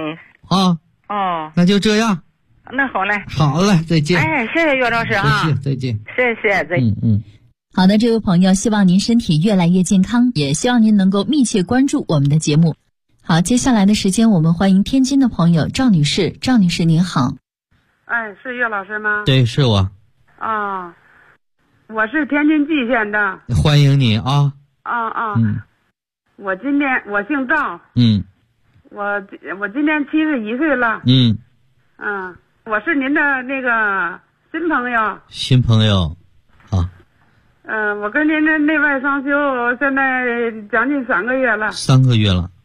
那就这样。 那好嘞。 好嘞，再见。 谢谢岳老师再见。 谢谢，再见。 好的，这位朋友，希望您身体越来越健康，也希望您能够密切关注我们的节目。好，接下来的时间我们欢迎天津的朋友赵女士。赵女士您好。 是岳老师吗？ 对，是我。 我是天津蓟县的。 欢迎你啊。我姓赵。我今年71岁了。我是您的那个新朋友。 新朋友，好。 我跟您的内外双修现在将近3个月了。 3个月了。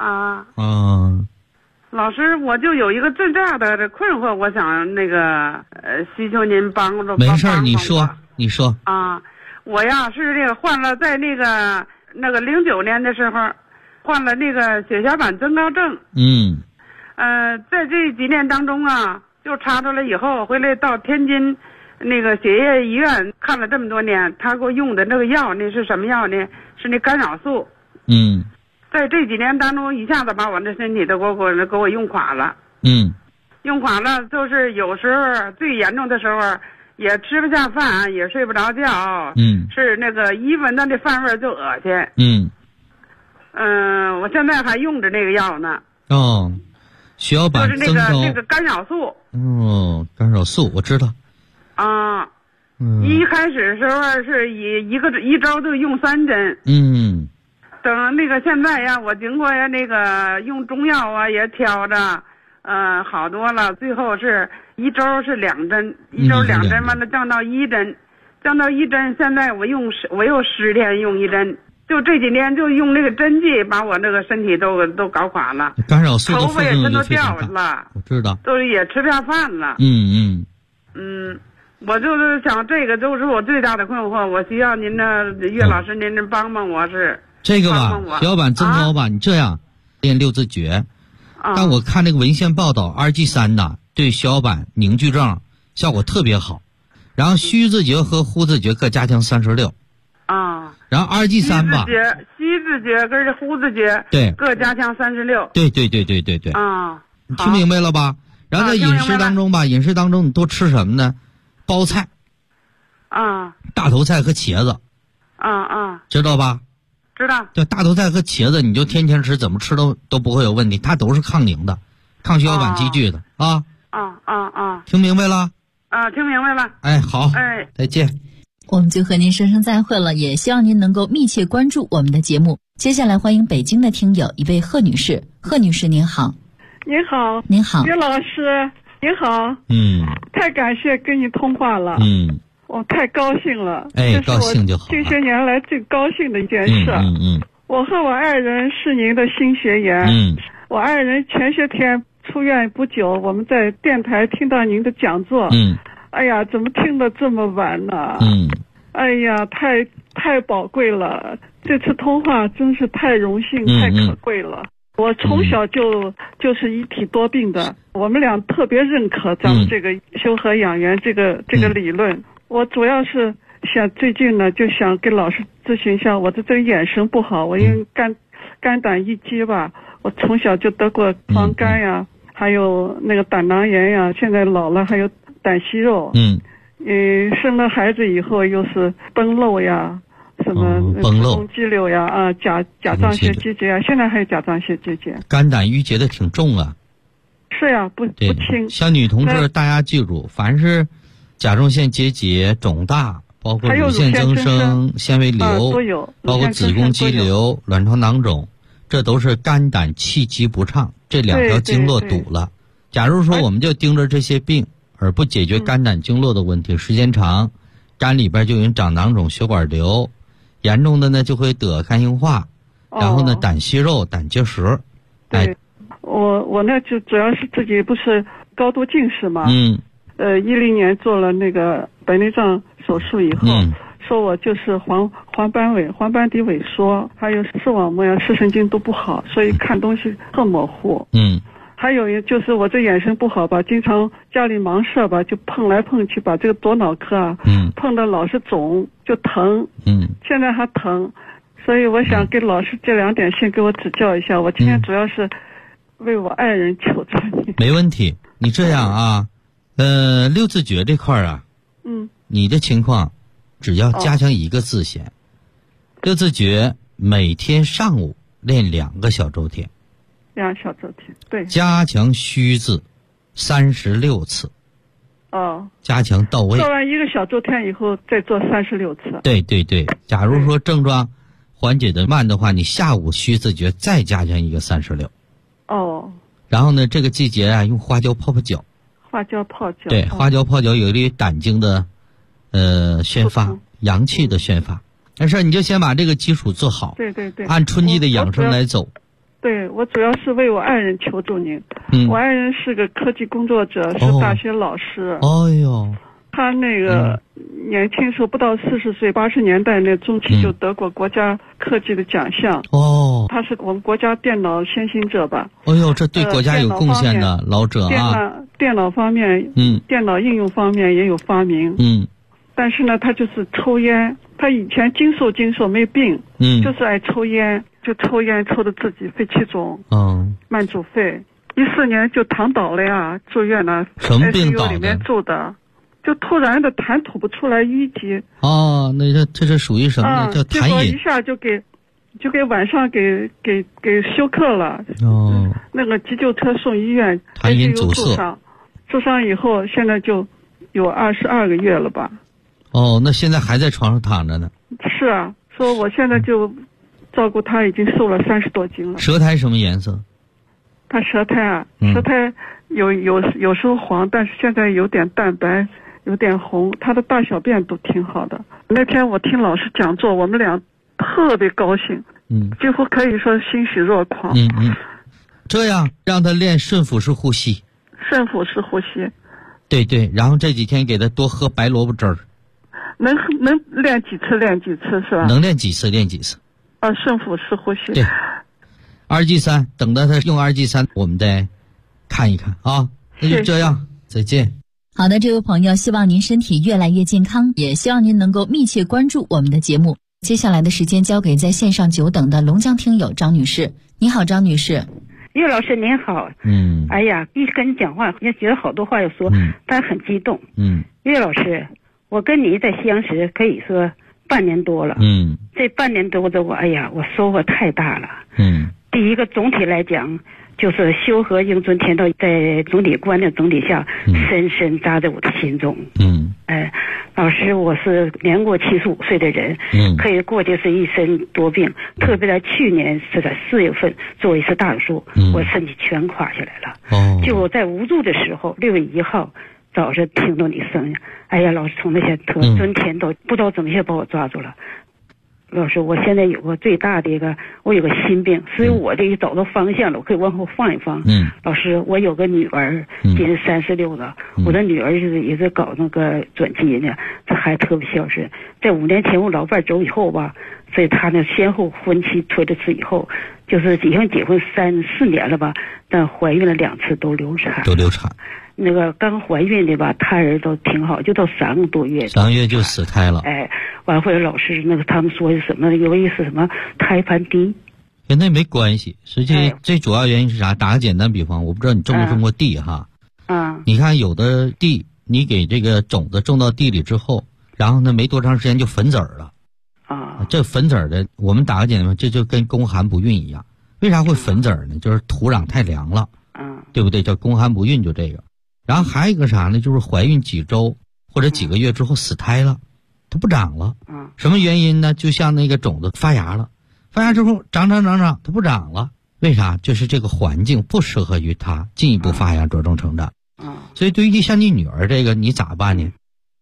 老师，我就有一个最大的困惑，我想需求您帮助。 没事，你说。 我是这个患了，在那个09年的时候，患了那个血小板增高症。在这几年当中就查出来以后，回来到天津那个血液医院看了这么多年，他给我用的那个药，那是什么药呢？是那干扰素。在这几年当中，一下子把我的身体都给我用垮了。用垮了，就是有时候最严重的时候也吃不下饭，也睡不着觉。是那个一闻到那饭味就恶心。我现在还用着那个药呢。 血小板增高， 就是那个干扰素。 干扰素我知道。 一开始时候是一周就用3针。等那个现在我经过那个用中药也调着，好多了。最后是一周是2针，一周2针，完了降到1针，现在我又10天用1针。 就这几年就用那个针剂把我那个身体都搞垮了， 干扰素的头发也全都非常掉了， 我知道， 都也吃不下饭了。我就是想这个就是我最大的困惑，我需要您的岳老师您帮帮我是。 这个吧，血小板增高吧，你这样练六字诀。但我看那个文献报道，RG3呐对血小板凝聚症效果特别好，然后虚字诀和呼字诀各加强36。然后RG3吧， 虚字诀跟呼字诀对各加强36。 对。你听明白了吧？然后在饮食当中吧，饮食当中你多吃什么呢？包菜。大头菜和茄子。知道吧？ 知道。 就大头菜和茄子，你就天天吃，怎么吃都不会有问题，它都是抗凝的，抗血小板积聚的啊。听明白了？ 听明白了。 哎，好。再见。 我们就和您说声再会了，也希望您能够密切关注我们的节目。接下来欢迎北京的听友一位贺女士。贺女士您好。 您好。 您好。 岳老师您好。太感谢跟你通话了。我太高兴了。 高兴就好。 这些年来最高兴的一件事。我和我爱人是您的新学员。我爱人前些天出院不久，我们在电台听到您的讲座。哎呀，怎么听得这么晚呢？哎呀，太宝贵了！这次通话真是太荣幸，太可贵了。我从小就是一体多病的，我们俩特别认可咱们这个修和养元这个理论。我主要是想最近呢，就想跟老师咨询一下，我的这个眼神不好，我因为肝胆郁积吧，我从小就得过防肝呀，还有那个胆囊炎呀，现在老了还有胆息肉。生了孩子以后又是崩漏呀，什么子宫肌瘤呀，甲状腺结节啊，现在还有甲状腺结节。 肝胆郁结的挺重啊。 是呀，不轻。 像女同志，大家记住，凡是甲状腺结节、肿大，包括乳腺增生、纤维瘤，包括子宫肌瘤、卵巢囊肿，这都是肝胆气机不畅，这两条经络堵了。假如说我们就盯着这些病，而不解决肝胆经络的问题，时间长，肝里边就有长囊肿、血管瘤，严重的呢就会得肝硬化，然后呢胆息肉、胆结石。 对，我呢就主要是自己不是高度近视嘛，10年做了那个白内障手术以后，说我就是黄斑底萎缩，还有视网膜呀、视神经都不好，所以看东西特模糊。还有就是我这眼神不好吧，经常家里忙事吧，就碰来碰去，把这个左脑壳碰得老是肿，就疼。现在还疼，所以我想给老师这2点先给我指教一下。我今天主要是为我爱人求助你。 没问题，你这样啊，六字诀这块啊，你的情况只要加强一个字先。六字诀每天上午练2个小周天。 2小周天，对。 加强虚字36次。加强到位。 做完1个小周天以后，再做36次。 对。假如说症状缓解的慢的话，你下午虚字诀再加强一个36。然后呢，这个季节啊，用花椒泡泡脚。 花椒泡脚。 对，花椒泡脚有利于胆经的宣发，阳气的宣发。没事，你就先把这个基础做好。 对。 按春季的养生来走。 对，我主要是为我爱人求助您。我爱人是个科技工作者，是大学老师。他那个年轻时候不到40岁，80年代那中期就得过国家科技的奖项。他是我们国家电脑先行者吧。 这对国家有贡献的老者啊。 电脑方面，电脑应用方面也有发明。但是呢，他就是抽烟。他以前经受没病，就是爱抽烟，就抽烟抽的自己肺气肿，慢阻肺。14年就躺倒了呀，住院了， 什么病倒的？ ICU 里面住的，就突然的痰吐不出来，淤积。 那这是属于什么呢？叫痰饮。结果一下就给晚上给休克了。那个急救车送医院， 痰饮阻塞。 住上以后，现在就有22个月了吧。 那现在还在床上躺着呢。 是啊，说我现在就照顾他，已经瘦了30多斤了。 舌苔什么颜色？ 他舌苔啊，舌苔有时候黄，但是现在有点淡白，有点红。他的大小便都挺好的。那天我听老师讲座，我们俩特别高兴，几乎可以说欣喜若狂。 这样让他练顺腹式呼吸。 顺腹式呼吸。 对，然后这几天给他多喝白萝卜汁儿。 能练几次练几次是吧？ 能练几次练几次。 顺腹式呼吸。 对。2G3，等到他用2G3，我们再看一看啊。那就这样，再见。 好的，这位朋友，希望您身体越来越健康，也希望您能够密切关注我们的节目。接下来的时间交给在线上久等的龙江听友张女士。你好，张女士。 岳老师您好。哎呀，一跟你讲话也觉得好多话要说，但很激动。岳老师，我跟你在相识可以说半年多了。这半年多的我收获太大了。第一个总体来讲，就是修和英尊天道在总体观的总体下，深深扎在我的心中。老师，我是年过75岁的人，可以过去是一身多病，特别在去年是在4月份做一次大手术，我身体全垮下来了。就我在无助的时候，6月1号早上听到你声音，老师从那些尊天道不知道怎么就把我抓住了。老师，我现在有个最大的我有个心病，所以我这一找到方向了，我可以往后放一放。老师，我有个女儿，今年36了，我的女儿就是也是搞那个转基因的，这还特别孝顺。在5年前我老伴走以后吧，所以她呢先后婚期推了次以后，就是已经结婚3、4年了吧，但怀孕了2次都流产。那个刚怀孕的吧，胎儿都挺好，就到3个多月 ，3个月就死胎了。 完后来老师他们说是什么，有意思什么胎盘低， 跟那没关系。实际最主要原因是啥？打个简单比方，我不知道你种没种过地哈。你看有的地，你给这个种子种到地里之后，然后呢没多长时间就粉籽儿了。这粉籽儿的，我们打个简单，这就跟宫寒不孕一样。为啥会粉籽儿呢？就是土壤太凉了。对不对？叫宫寒不孕，就这个。然后还有一个啥呢？就是怀孕几周或者几个月之后死胎了，它不长了。什么原因呢？就像那个种子发芽了，发芽之后长，它不长了。为啥？就是这个环境不适合于它进一步发芽茁壮成长。所以对于像你女儿这个，你咋办呢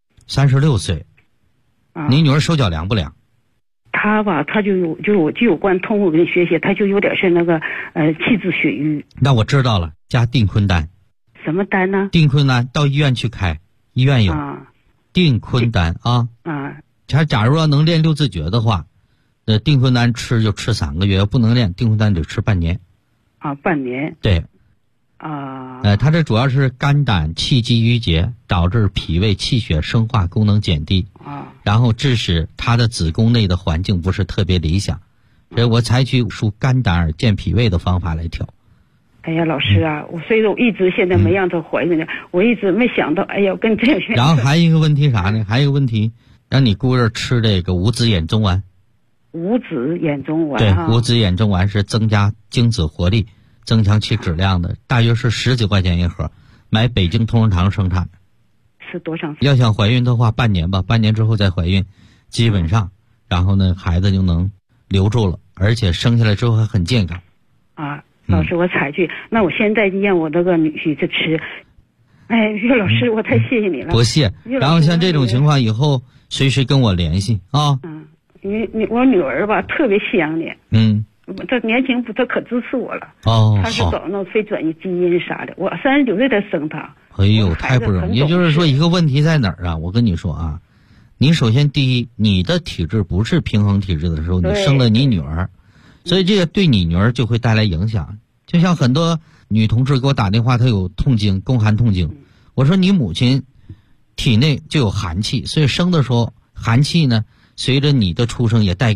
？36岁，你女儿手脚凉不凉？ 她吧，她就有关通过跟你学习，她就有点是那个气滞血瘀。 那我知道了，加定坤丹。 什么丹呢？ 定坤丹到医院去开，医院有定坤丹啊。假如要能练6字诀的话，定坤丹吃就吃3个月，要不能练定坤丹得吃半年。 半年。 对。它这主要是肝胆气机郁结，导致脾胃气血生化功能减低，然后致使它的子宫内的环境不是特别理想，所以我采取疏肝胆而健脾胃的方法来调。 老师啊，所以我一直现在没让她怀孕呢，我一直没想到，跟这个。 然后还有一个问题啥呢？还有一个问题，让你姑爷吃这个五子衍宗丸。 五子衍宗丸。 对，五子衍宗丸是增加精子活力、增强其质量的，大约是10几块钱一盒，买北京同仁堂生产。 是多长时间？ 要想怀孕的话，半年吧，半年之后再怀孕，基本上，然后呢，孩子就能留住了，而且生下来之后还很健康。 老师，我采取，那我现在让我那个女婿去吃。岳老师，我太谢谢你了。 不谢。然后像这种情况以后随时跟我联系啊。 我女儿吧特别想你。她年轻她可支持我了。她是搞那非转移基因啥的，我39岁才生她。 太不容易。也就是说一个问题在哪儿啊？我跟你说啊，你首先第一，你的体质不是平衡体质的时候，你生了你女儿。所以这个对你女儿就会带来影响，就像很多女同志给我打电话，她有痛经，宫寒痛经。我说你母亲体内就有寒气，所以生的时候寒气呢，随着你的出生也带